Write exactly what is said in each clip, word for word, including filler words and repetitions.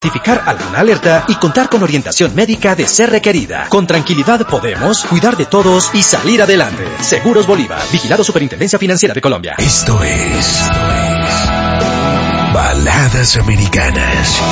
Identificar alguna alerta y contar con orientación médica de ser requerida. Con tranquilidad podemos cuidar de todos y salir adelante. Seguros Bolívar, vigilado Superintendencia Financiera de Colombia. Esto es Baladas Americanas.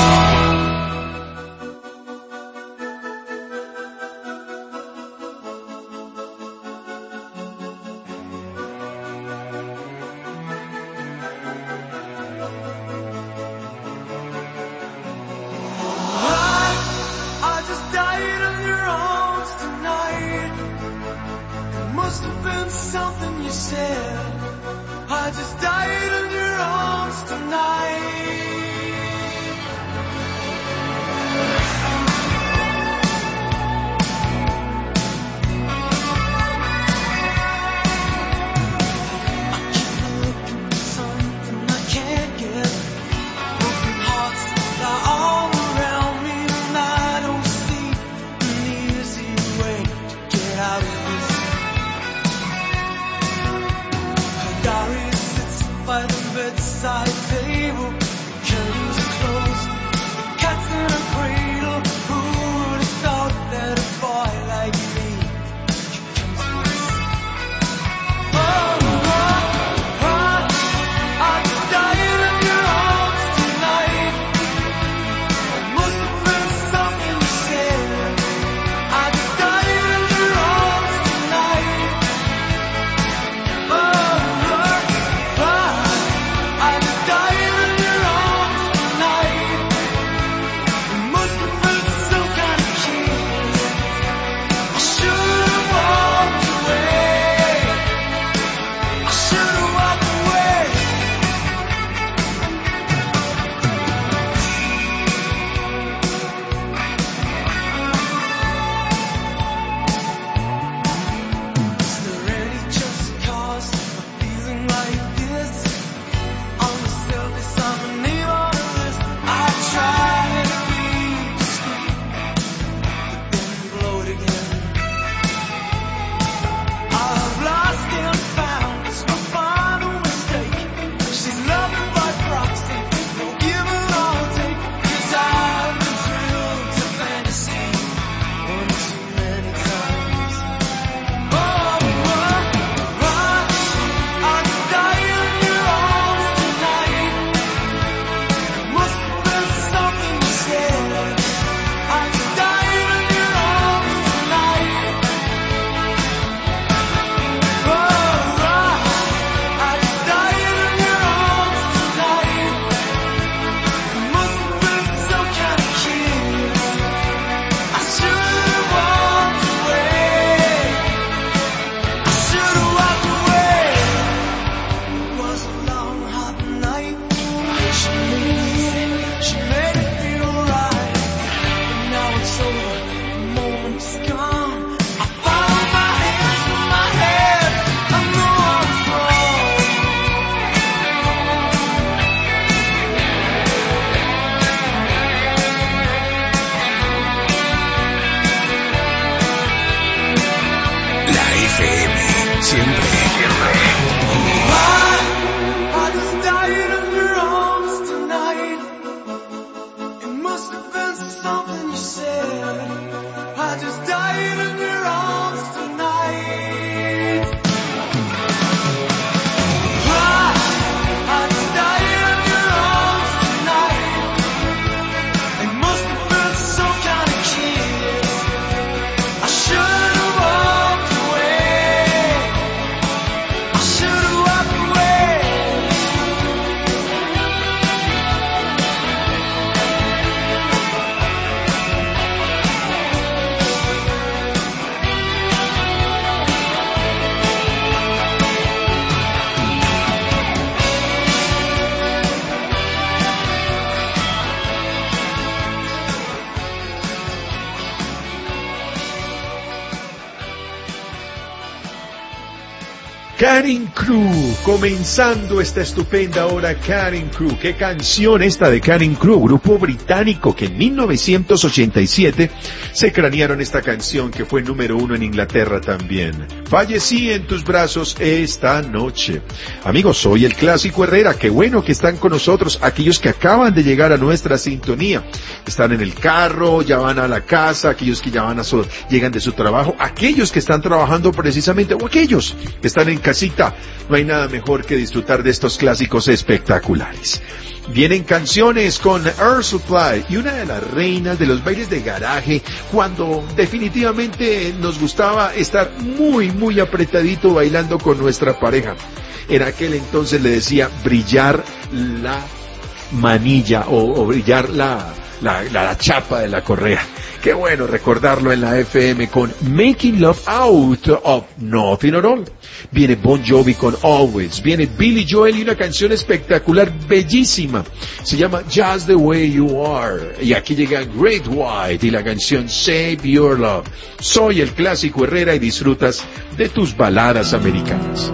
Cutting Crew, comenzando esta estupenda hora, Cutting Crew. Qué canción esta de Cutting Crew, grupo británico que en mil novecientos ochenta y siete se cranearon esta canción que fue número uno en Inglaterra también. Fallecí en tus brazos esta noche. Amigos, soy el Clásico Herrera, qué bueno que están con nosotros, aquellos que acaban de llegar a nuestra sintonía. Están en el carro, ya van a la casa, aquellos que ya van a su, llegan de su trabajo, aquellos que están trabajando precisamente, o aquellos que están en casita. No hay nada mejor que disfrutar de estos clásicos espectaculares. Vienen canciones con Air Supply y una de las reinas de los bailes de garaje, cuando definitivamente nos gustaba estar muy, muy apretadito bailando con nuestra pareja. En aquel entonces le decía brillar la manilla o, o brillar la, la, la, la chapa de la correa. Qué bueno recordarlo en la F M con Making Love Out of Nothing at All. Viene Bon Jovi con Always. Viene Billy Joel y una canción espectacular, bellísima. Se llama Just the Way You Are. Y aquí llega Great White y la canción Save Your Love. Soy el Clásico Herrera y disfrutas de tus baladas americanas.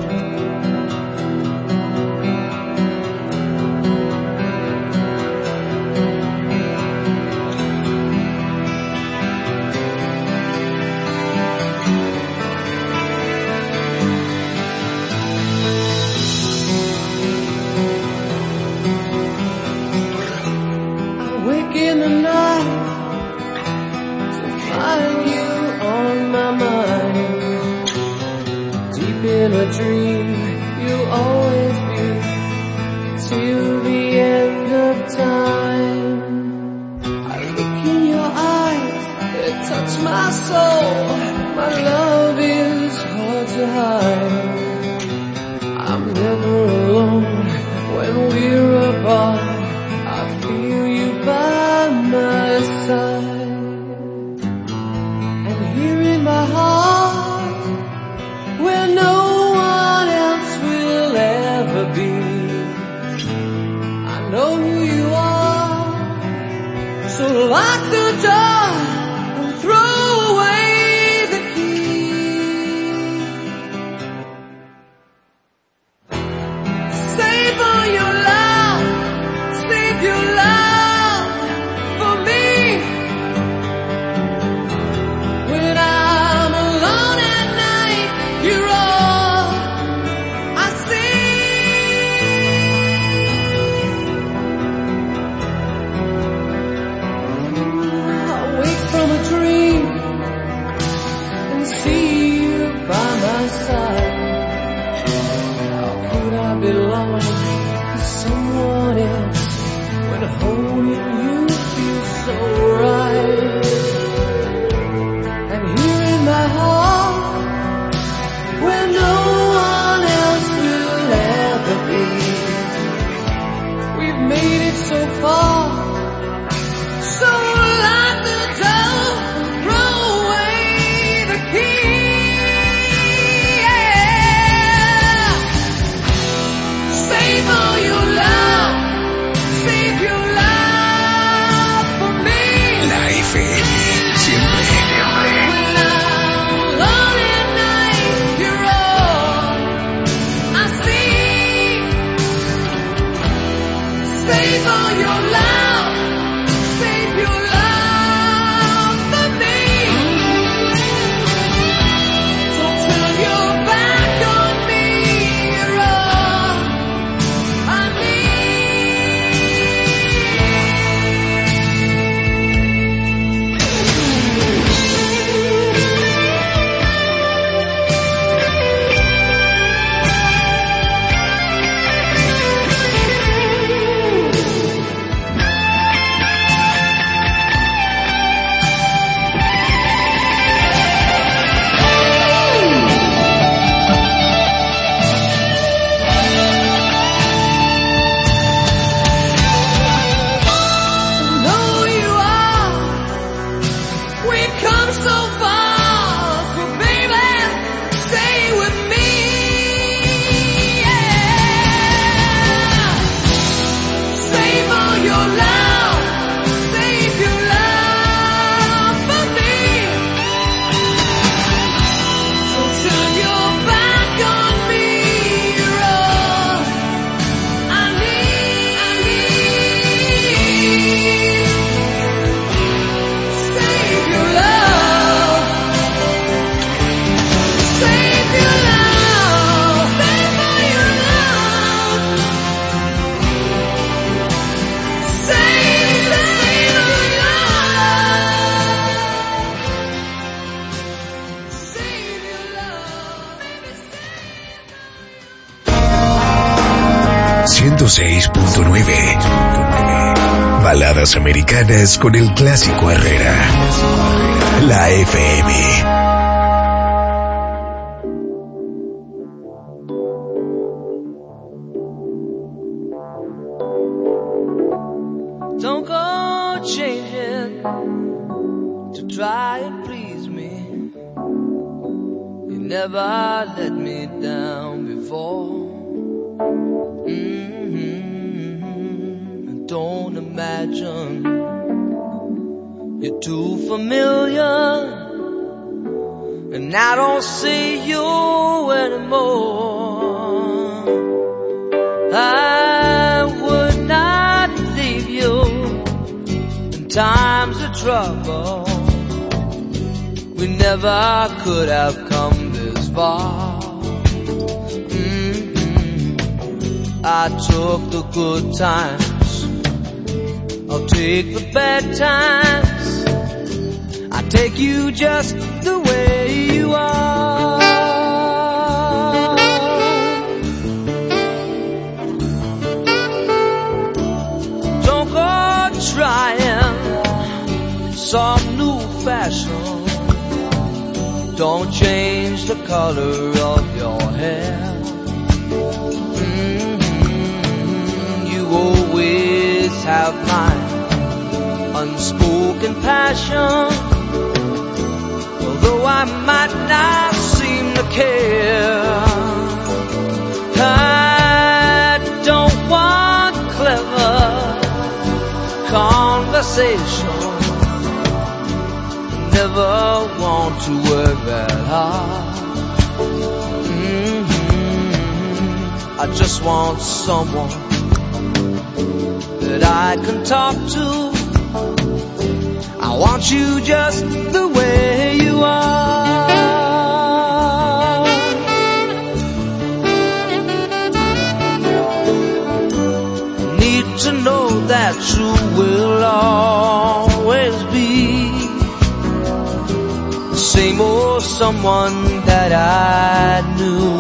ciento seis punto nueve. Baladas americanas con el Clásico Herrera. La F M. Don't go changing to try and please me. You never let me down before. Mm-hmm. Don't imagine you're too familiar, and I don't see you anymore. I would not leave you in times of trouble. We never could have come this far. Mm-hmm. I took the good times, I'll take the bad times. I take you just the way you are. Don't go trying some new fashion. Don't change the color of your hair. Mm-hmm. You always have my unspoken passion. Although I might not seem to care, I don't want clever conversation. Never want to work that hard. Mm-hmm. I just want someone that I can talk to. I want you just the way you are. Need to know that you will always be the same old someone that I knew.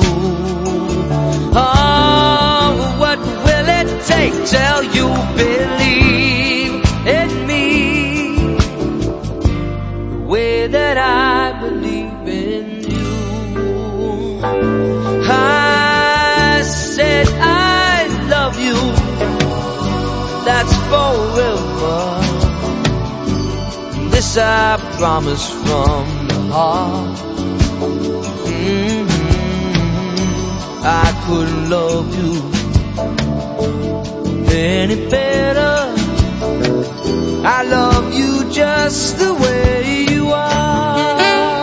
Oh, what will it take till you believe in me the way that I believe in you? I said I love you, that's forever. This I promise from the heart. Mm-hmm. I couldn't love you any better. I love you just the way you are.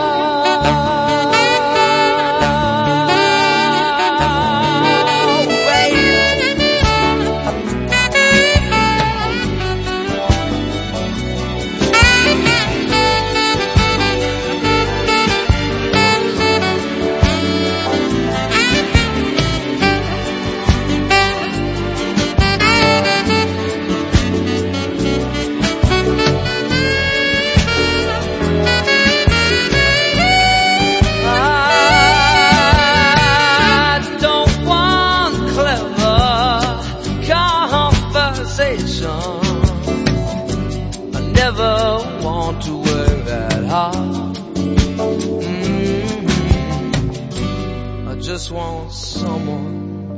Just want someone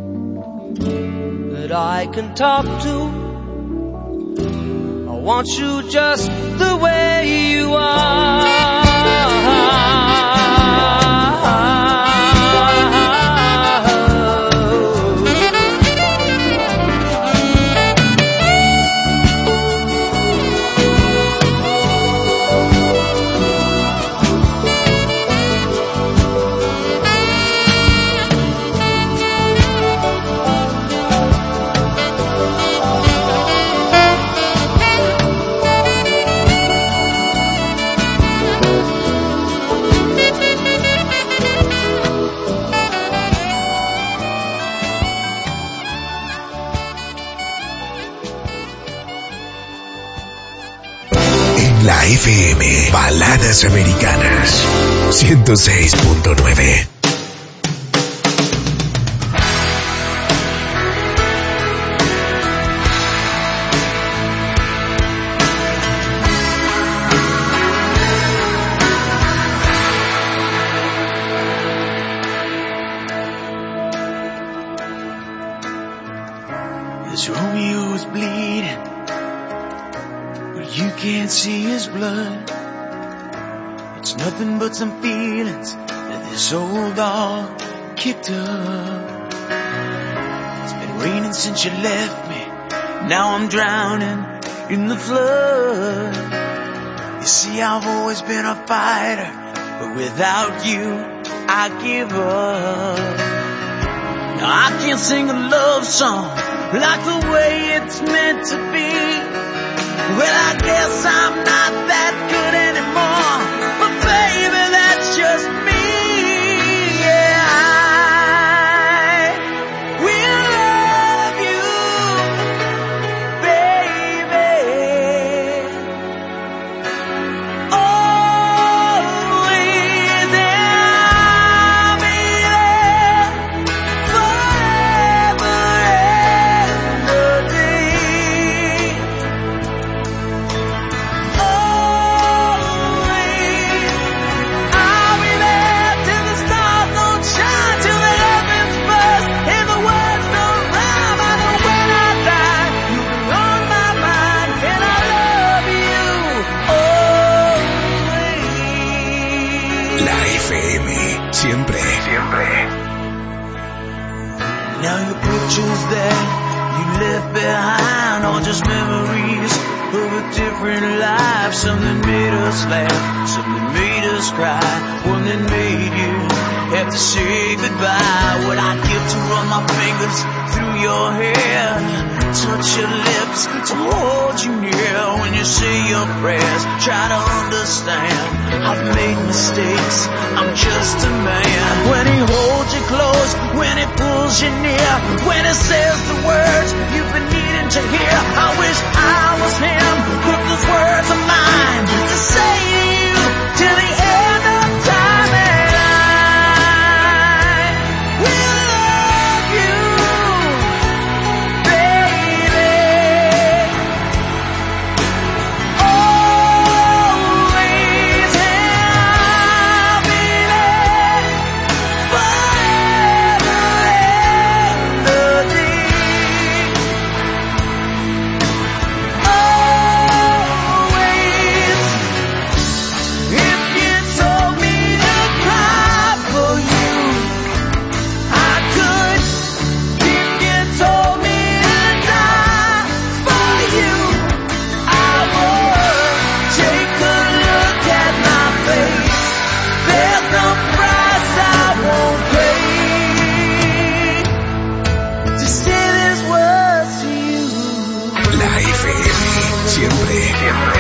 that I can talk to. I want you just the way you are. La F M, Baladas Americanas, ciento seis punto nueve. is bleeding, but you can't see his blood. It's nothing but some feelings that this old dog kicked up. It's been raining since you left me, now I'm drowning in the flood. You see, I've always been a fighter, but without you, I give up. Now I can't sing a love song like the way it's meant to be. Well, I guess I'm not that good anymore, but baby, that's just me. Yeah, I will love you, baby, always, and I'll be there forever and a day. Always, I'll be there till the stars don't shine, till the heavens burst and the words don't rhyme. I know when I die, you'll be on my mind, and I love you always. La F M, siempre, siempre. Now your pictures that you left behind are just memories of a different life. Something made us laugh, something made us cry, one that made you have to say goodbye. What I'd give to run my fingers through your hair, touch your lips, to hold you near when you say your prayers. Try to understand, I've made mistakes, I'm just a man. When he holds you close, when he pulls you near, when he says the words you've been needing to hear, I wish I was him, put those words of mine to say to you till the end of time. And I will love you, baby, always, and I'll be there forever and a day. Always, if you told me to cry for you, I could. If you told me to die for you, I would. Take a look at my face, there's no price I won't pay to say these words to you. La F M, siempre, siempre.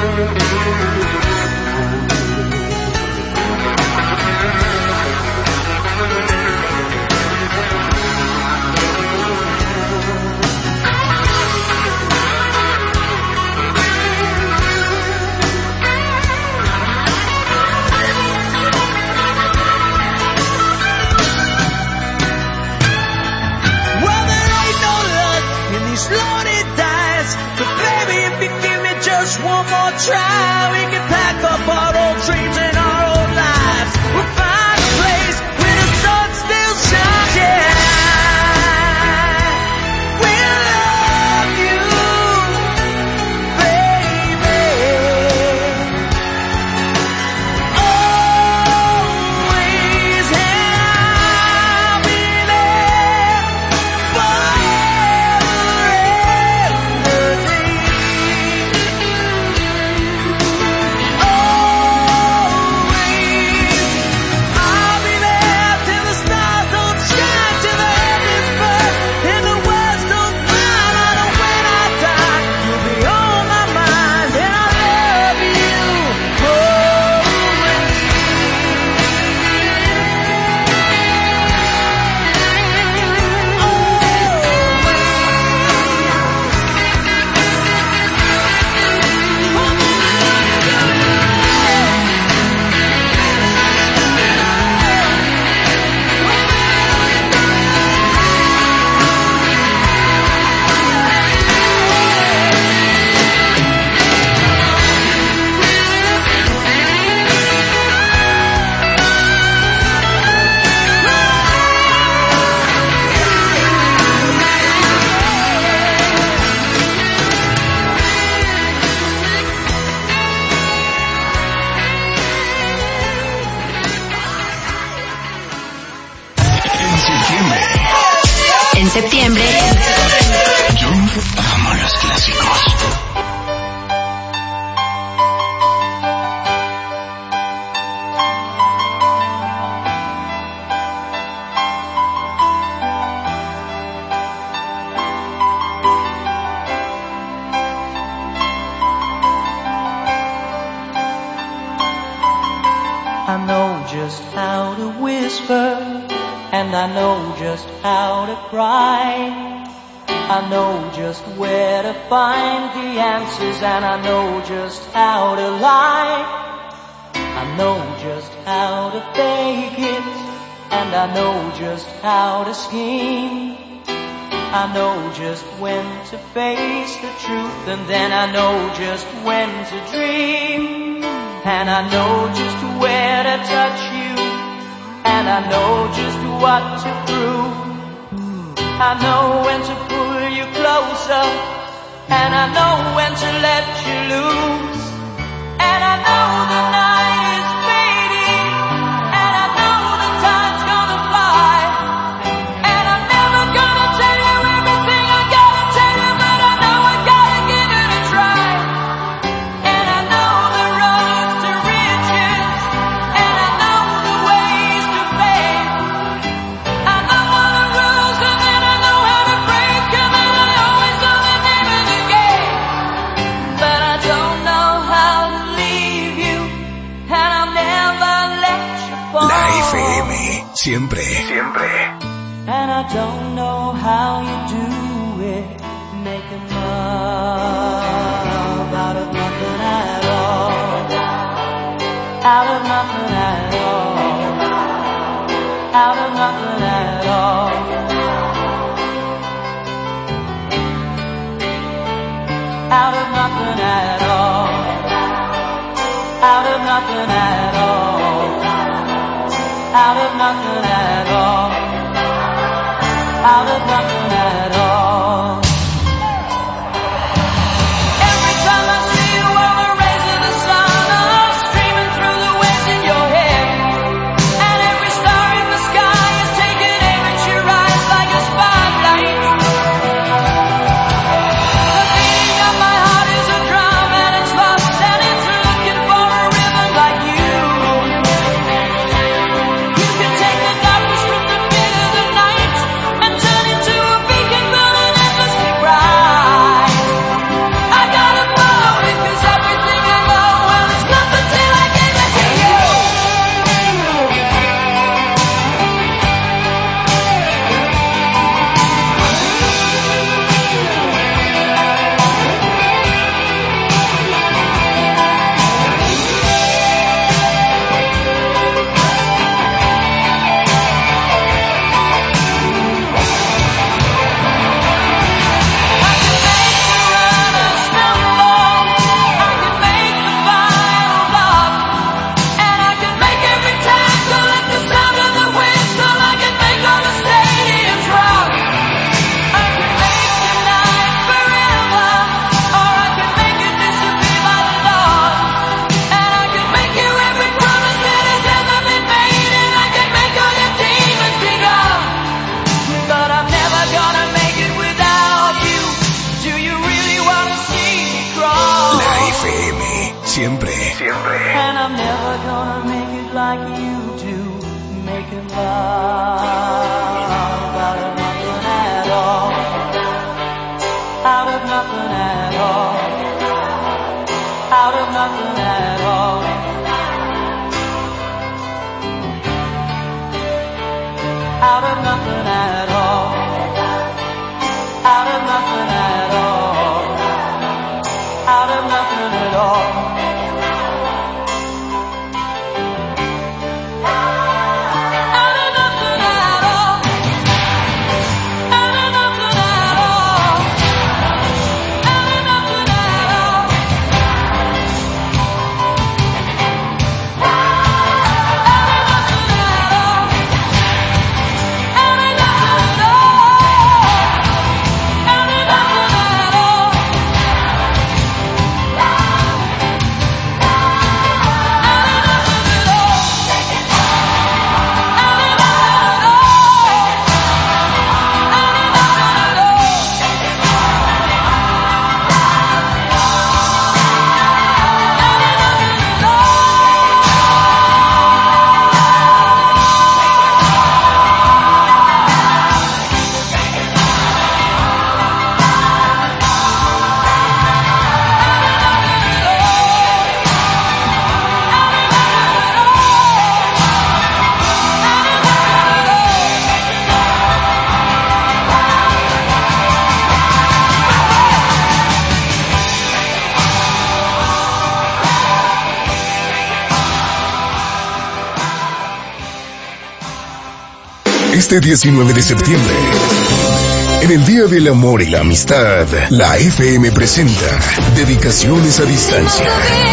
Well, there ain't no luck in these loaded dice, but baby, if you give me just one more try, we can pack up our old dreams and our old lives. We'll find a place where the sun still shines. Yeah, we'll love you, baby, always, and I'll be there forever and a day. Always, septiembre. Yo amo los clásicos. I know just how to whisper, and I know just how to cry. I know just where to find the answers, and I know just how to lie. I know just how to fake it, and I know just how to scheme. I know just when to face the truth, and then I know just when to dream. And I know just where to touch you, and I know just what to prove. I know when to pull you closer, and I know when to let you loose. And I know the night is fading, and I know the time's gonna fly. And I'm never gonna tell you everything I gotta tell you, but I know I gotta give it a try. And I know the road to riches, and I know the ways to fame. I know all the rules, and then I know how to break them, and I always know the name of the game. But I don't know how to leave you, and I'll never let you fall. La F M, siempre, siempre. And I don't know how you do it, making love out of nothing at all. Out of nothing at all. Out of nothing at all. Out of nothing at all. Out of nothing at all. Out of nothing at all. Out of nothing at all. Every time I see you, all the rays of the sun are streaming through the waves in your hair. And every star in the sky is taking aim at your eyes like a spotlight. The beating of my heart is a drum, and it's lost, and it's looking for a rhythm like you. You can take the darkness from the pit of the night and turn it to a beacon burning endlessly bright. I gotta follow it, 'cause everything I know, well, it's nothing till I give it to you. I can make the runner stumble, I can make the final love, and I can make every tackle like the sound of the whistle. I can make all the stadiums rock. I can make the night forever, or I can make it disappear by the dawn. And I can make you every promise that has ever been made, and I can make all your demons be gone. But I'm never gonna make it without you. Do you really wanna see me crawl? La F M, siempre, siempre. And I'm never gonna make it like you do, making love out of nothing at all. Out of nothing at all. Out of nothing at all. Out of nothing at all. Out of nothing at all. Out of nothing at all. Out of nothing at all. Out of nothing at all. Out of nothing at all. Out of nothing at all. Out of nothing. Este diecinueve de septiembre, en el Día del Amor y la Amistad, la F M presenta Dedicaciones a Distancia.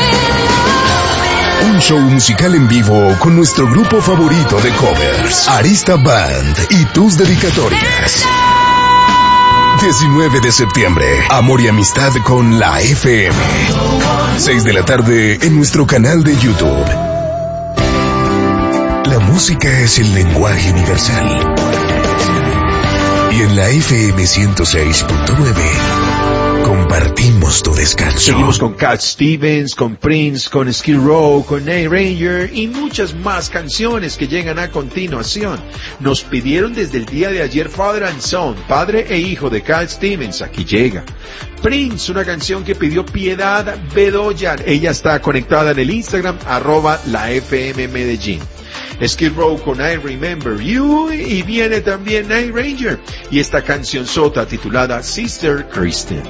Un show musical en vivo con nuestro grupo favorito de covers, Arista Band, y tus dedicatorias. diecinueve de septiembre, Amor y Amistad con la F M. seis de la tarde en nuestro canal de YouTube. La música es el lenguaje universal. Y en la F M ciento seis punto nueve compartimos tu descanso. Seguimos con Cat Stevens, con Prince, con Skid Row, con Night Ranger y muchas más canciones que llegan a continuación. Nos pidieron desde el día de ayer Father and Son, padre e hijo de Cat Stevens. Aquí llega Prince, una canción que pidió Piedad Bedoya. Ella está conectada en el Instagram, arroba la F M Medellín. Skid Row con I Remember You, y viene también Night Ranger y esta canción sota titulada Sister Kristen.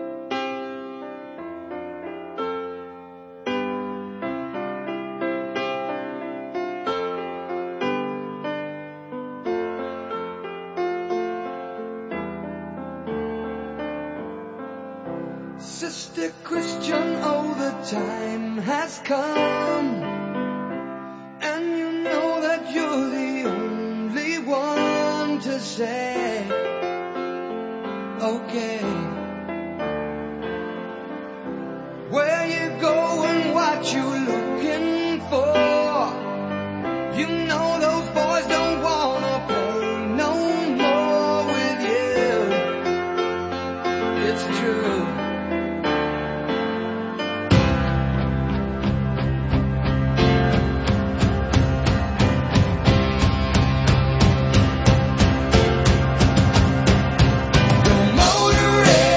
Sister Christian, oh, the time has come, and you know that you're the only one to say, okay, where you going, what you looking for, you know those boys don't wanna play no more with you, it's true. Motorhead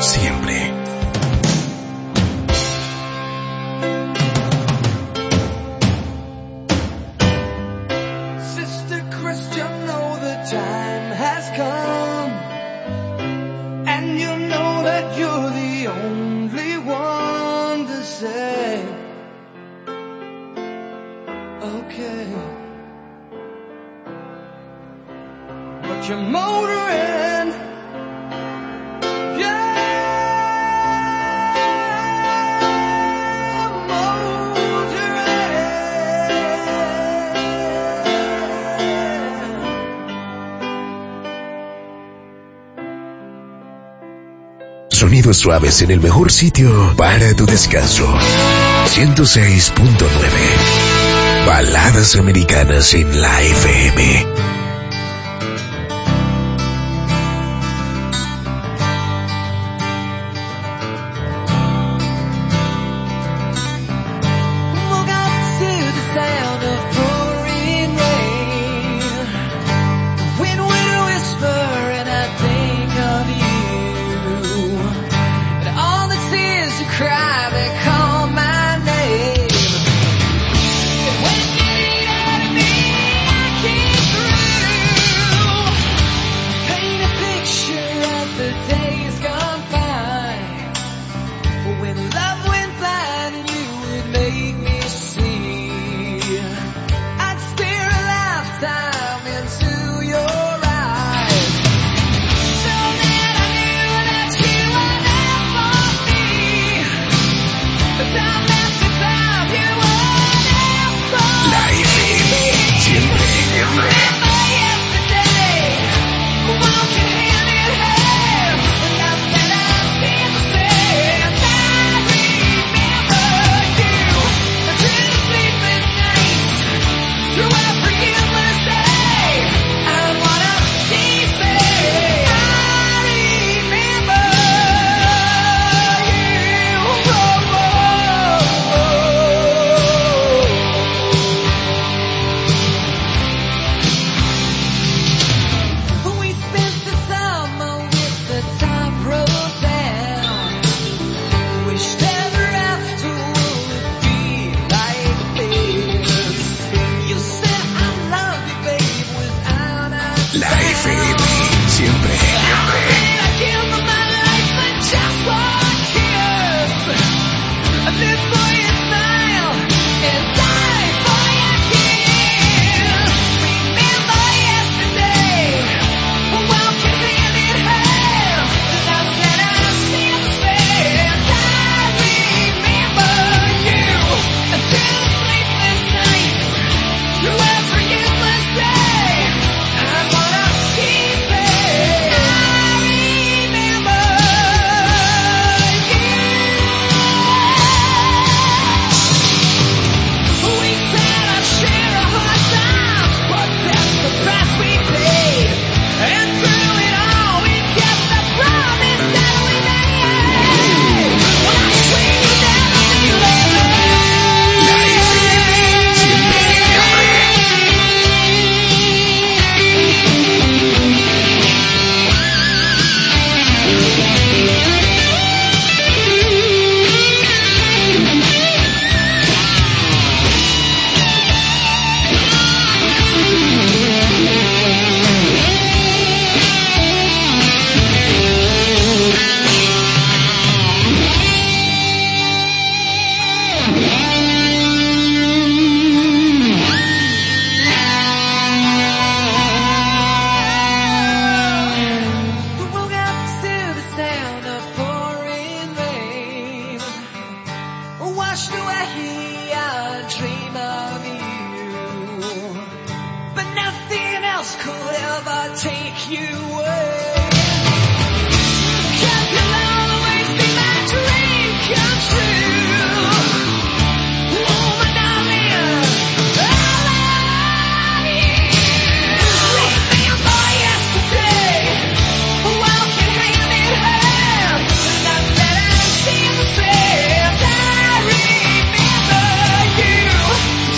siempre. Sister Christian, know the time has come, and you know that you're the only one to say, okay. But you're motoring, yeah, motoring. Sonidos suaves en el mejor sitio para tu descanso. ciento seis punto nueve. Baladas americanas en la F M.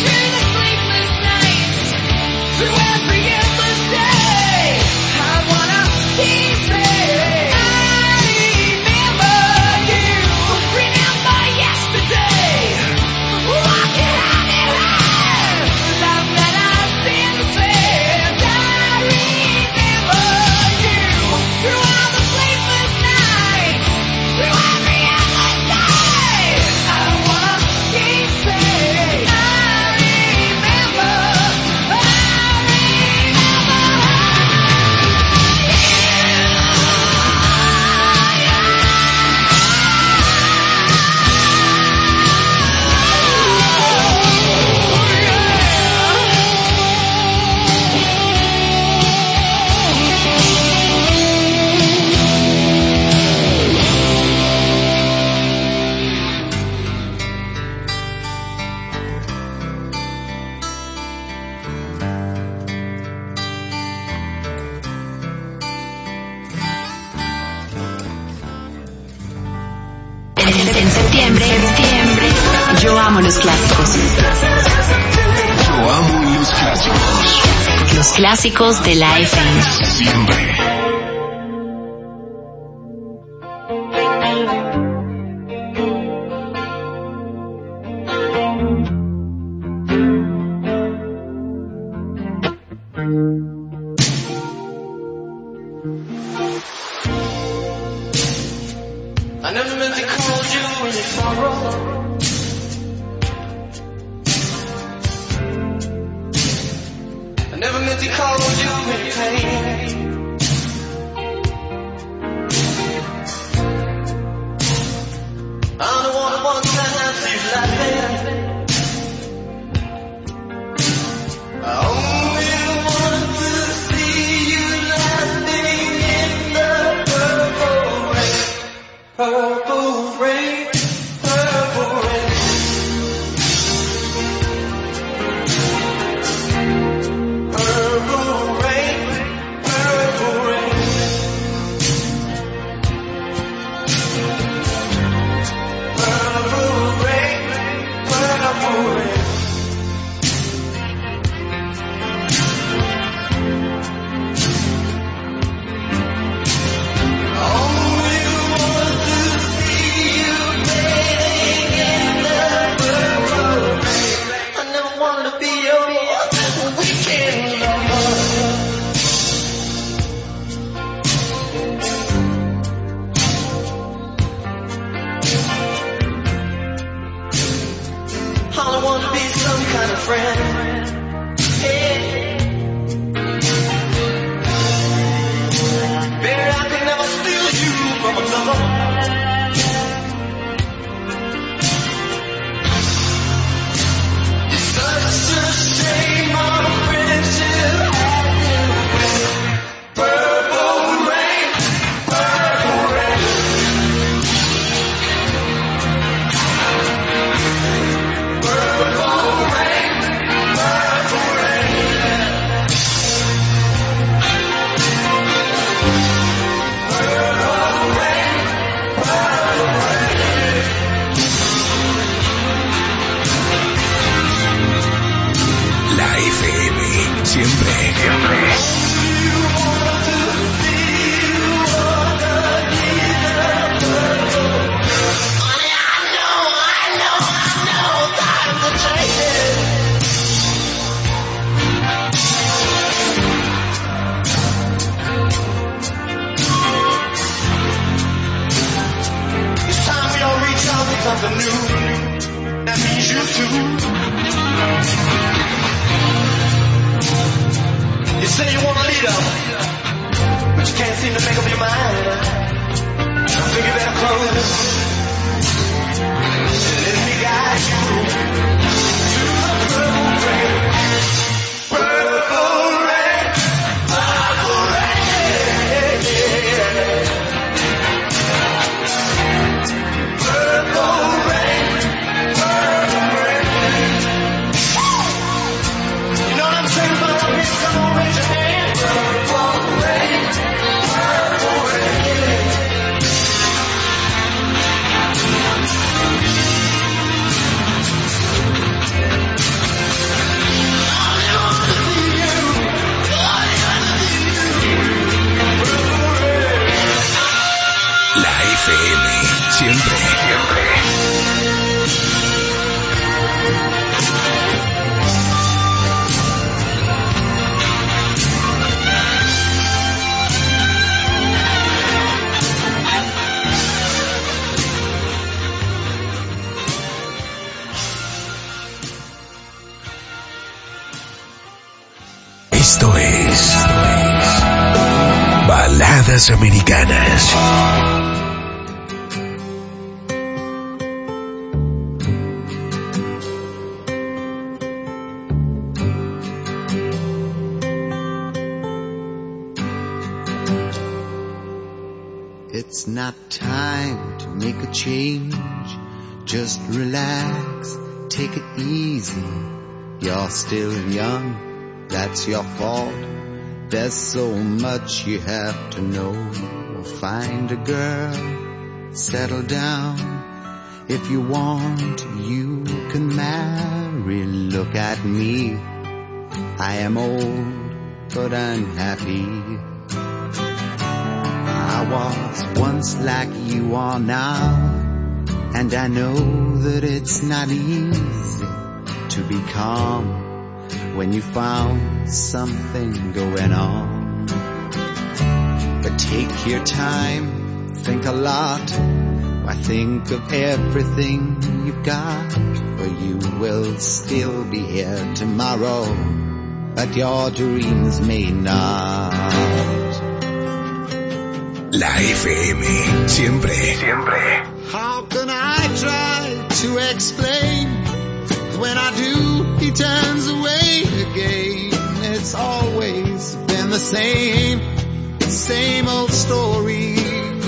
Every endless day, I wanna amo los clásicos. Yo amo los clásicos. Los clásicos de la F M. Siempre. I never meant to call you any sorrow. I never meant to cause you any pain. I only wanted one time to see you laughing. I only wanted to see you laughing in the purple rain. Purple rain, purple rain. Purple rain, purple rain. Purple rain, purple rain. Only want to see you bathing in the purple rain. I never wanted to be your weekend lover. All I want to be some kind of friend. Hey. Baby, I can never steal you from another. It's such a shame our friendship had purple rain, purple rain. Purple rain, purple rain. Purple rain, purple rain. La F M, siempre, siempre. It's time we all reach out to something new. That means you too. You say you want a leader, but you can't seem to make up your mind. I think you better close and let me guide you to the purple rain. Purple rain, purple rain. Purple rain, purple rain. You know what I'm saying about that bitch? Come on, raise your hand. Purple rain, purple rain. La F M, siempre, siempre. Esto es Baladas Americanas. It's not time to make a change. Just relax, take it easy. You're still young, that's your fault. There's so much you have to know. Find a girl, settle down. If you want, you can marry. Look at me. I am old, but I'm happy. I was once like you are now, and I know that it's not easy to be calm when you found something going on. But take your time, think a lot. Why, think of everything you've got, or you will still be here tomorrow, but your dreams may not. La F M, siempre, siempre. How can I try to explain? When I do, he turns away again. It's always been the same, same old story.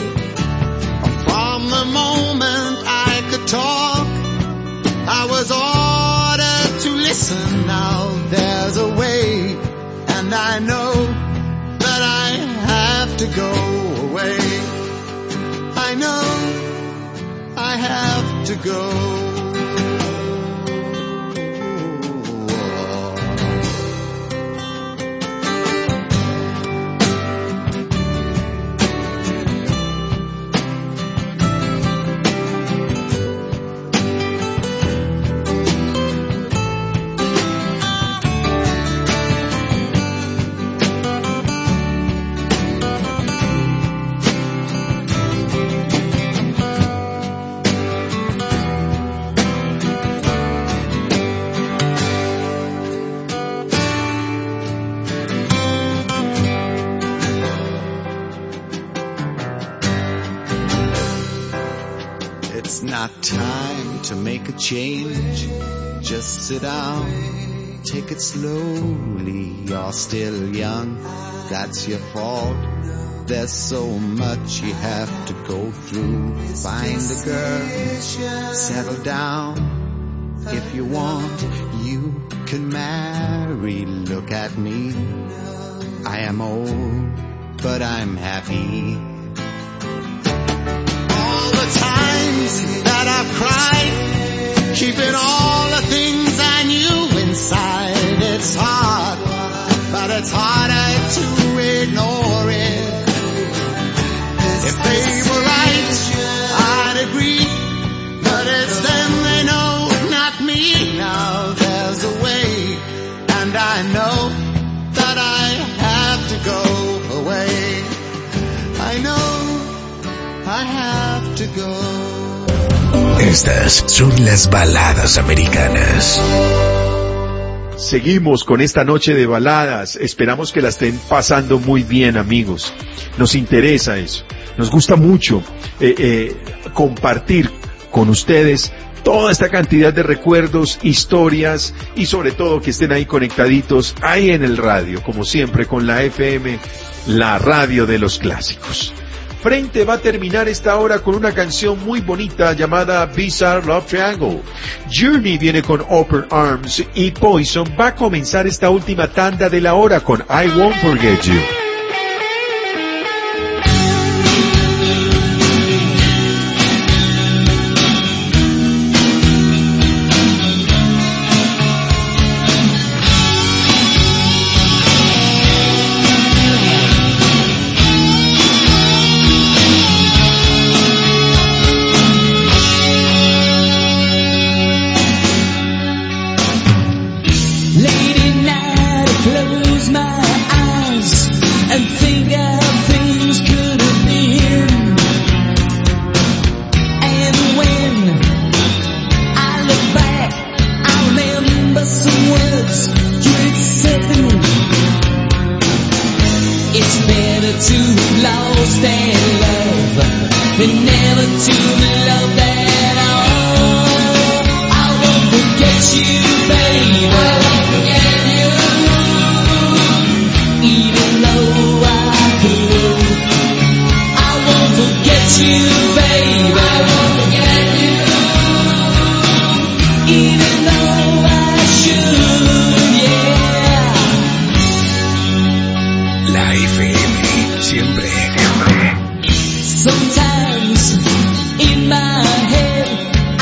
From the moment I could talk, I was ordered to listen. Now there's a way, and I know that I have to go away. I know I have to go. Time to make a change. Just sit down, take it slowly. You're still young, that's your fault. There's so much you have to go through. Find a girl, settle down. If you want, you can marry. Look at me, I am old, but I'm happy. Times that I've cried, keeping all the things I knew inside. It's hard, but it's harder to ignore it. If they were right, I'd agree, but it's them they know, not me. Now there's a way, and I know that I have to go away. I know I have to go. Estas son las baladas americanas. Seguimos con esta noche de baladas. Esperamos que la estén pasando muy bien, amigos. Nos interesa eso. Nos gusta mucho eh, eh, compartir con ustedes toda esta cantidad de recuerdos, historias y sobre todo que estén ahí conectaditos ahí en el radio, como siempre con la F M, la radio de los clásicos. Frente va a terminar esta hora con una canción muy bonita llamada Bizarre Love Triangle. Journey viene con Open Arms y Poison va a comenzar esta última tanda de la hora con I Won't Forget You. Sometimes in my head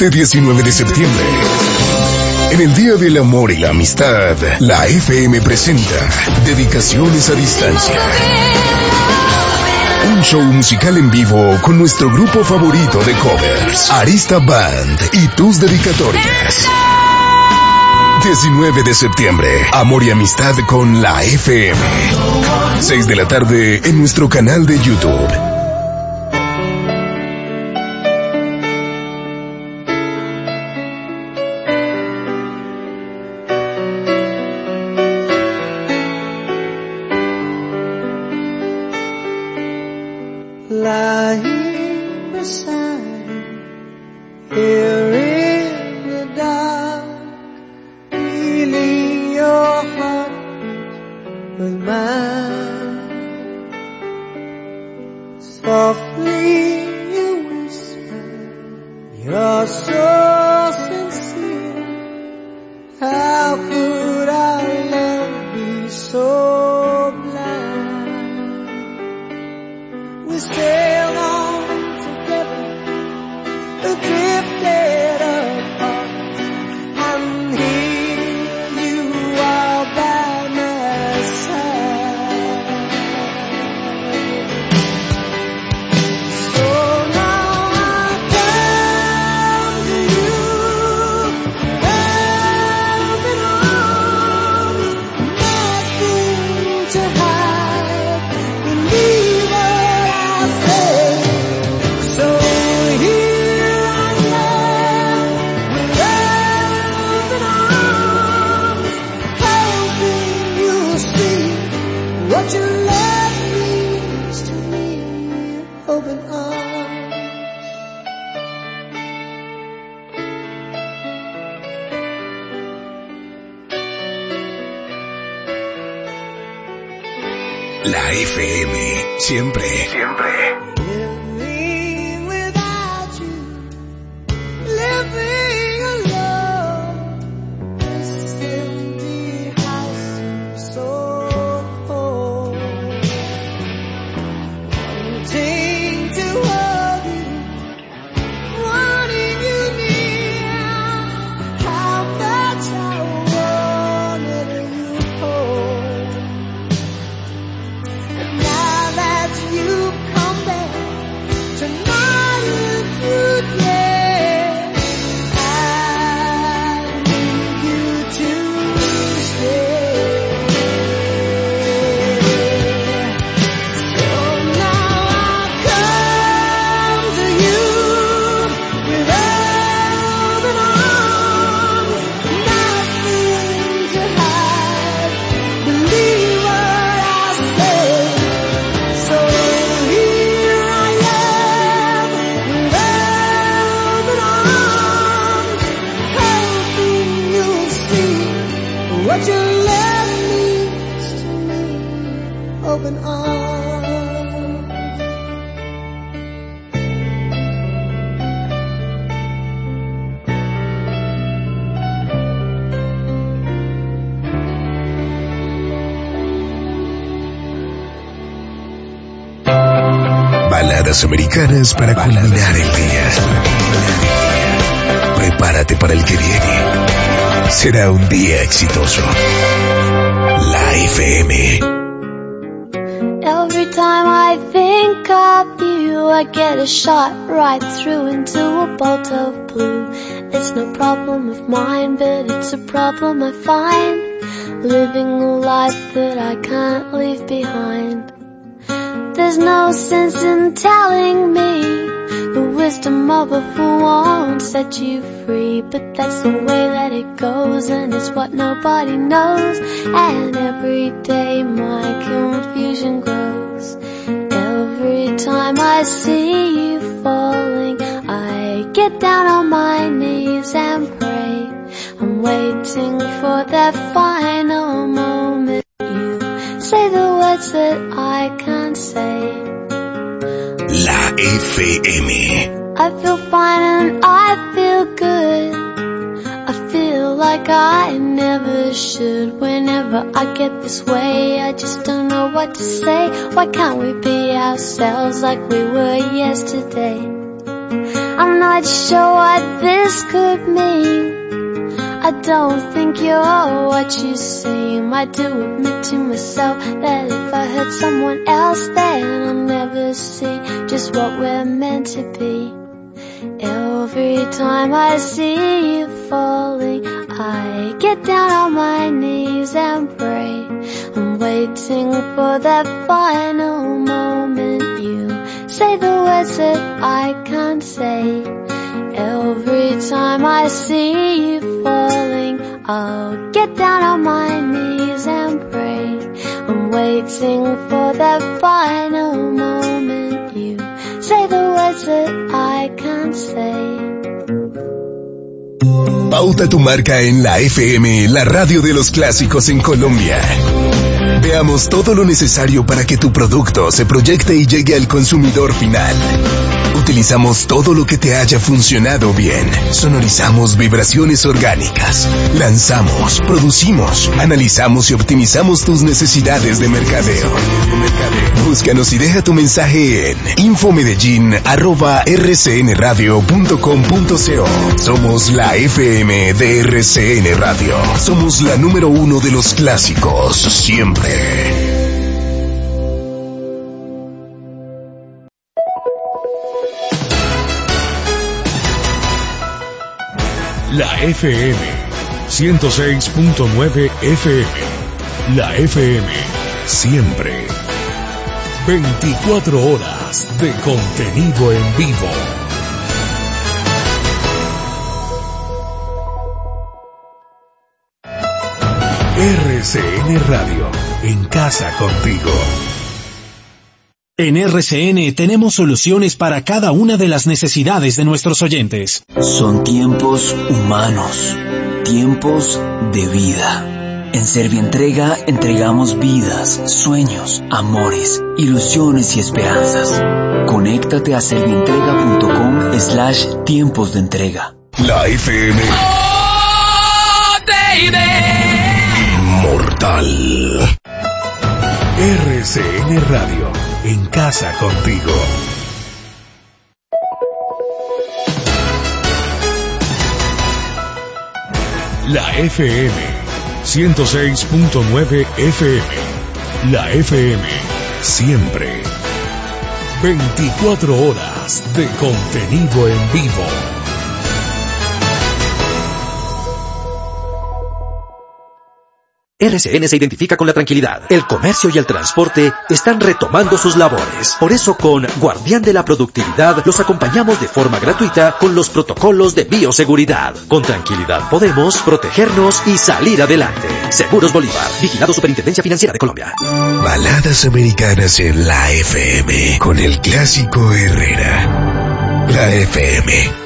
Este diecinueve de septiembre, en el Día del Amor y la Amistad, la F M presenta Dedicaciones a Distancia. Un show musical en vivo con nuestro grupo favorito de covers, Arista Band, y tus dedicatorias. diecinueve de septiembre, Amor y Amistad con la F M. seis de la tarde en nuestro canal de YouTube. Lying beside, here in the dark, feeling your heart with mine. Softly you whisper, you're so sincere. How could our love be so blind? We sailed on together, drifted apart, and here you are by my side. So now I come to you, open arms, nothing to hide. Believe what I say. So here I am, with open arms, hoping you'll see what your love means to me. Open arms. La F M, siempre, siempre. Living without you, living alone, this empty house seems so cold. Wanting to hold you, wanting you near, how much I wanted you hold. Now that you come back tonight, if you dare, I need you to stay. So now I come to you with open arms, nothing to hide. Believe what I say. So here I am, with open arms, hoping you'll see what your love means to me. Open arms. Baladas americanas para culminar el día. Prepárate para el que viene. Será un día exitoso. La F M. Every time I think of you, I get a shot right through into a bolt of blue. It's no problem of mine, but it's a problem I find, living a life that I can't leave behind. There's no sense in telling me the wisdom of a fool won't set you free, but that's the way that it goes, and it's what nobody knows. And every day my confusion grows. Every time I see you falling, I get down on my knees and pray. I'm waiting for that final moment. You say the words that I can't say. La F M. I feel fine and I feel good. I feel like I never should. Whenever I get this way, I just don't know what to say. Why can't we be ourselves like we were yesterday? I'm not sure what this could mean. I don't think you're what you seem. I do admit to myself that if I hurt someone else, then I'll never see just what we're meant to be. Every time I see you falling, I get down on my knees and pray. I'm waiting for that final moment. You say the words that I can't say. Every time I see you falling, I'll get down on my knees and pray. I'm waiting for that final moment. You say the words that I can't say. Pauta tu marca en la F M, la radio de los clásicos en Colombia. Veamos todo lo necesario para que tu producto se proyecte y llegue al consumidor final. Utilizamos todo lo que te haya funcionado bien. Sonorizamos vibraciones orgánicas. Lanzamos, producimos, analizamos y optimizamos tus necesidades de mercadeo. Búscanos y deja tu mensaje en infomedellin arroba r c n radio punto com punto co. Somos la F M de R C N Radio. Somos la número uno de los clásicos, siempre. La F M ciento seis punto nueve F M. La F M siempre. veinticuatro horas de contenido en vivo. R C N Radio, en casa contigo. En R C N tenemos soluciones para cada una de las necesidades de nuestros oyentes. Son tiempos humanos, tiempos de vida. En Servientrega entregamos vidas, sueños, amores, ilusiones y esperanzas. Conéctate a servientrega.com slash tiempos de entrega. La F M. Oh, baby. Inmortal. R C N Radio, en casa contigo. La F M ciento seis punto nueve F M. La F M siempre. veinticuatro horas de contenido en vivo. R C N se identifica con la tranquilidad. El comercio y el transporte están retomando sus labores. Por eso, con Guardián de la Productividad, los acompañamos de forma gratuita con los protocolos de bioseguridad. Con tranquilidad podemos protegernos y salir adelante. Seguros Bolívar, vigilado Superintendencia Financiera de Colombia. Baladas americanas en la F M, con el clásico Herrera. La F M.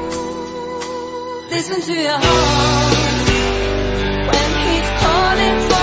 Listen to your heart when he's calling.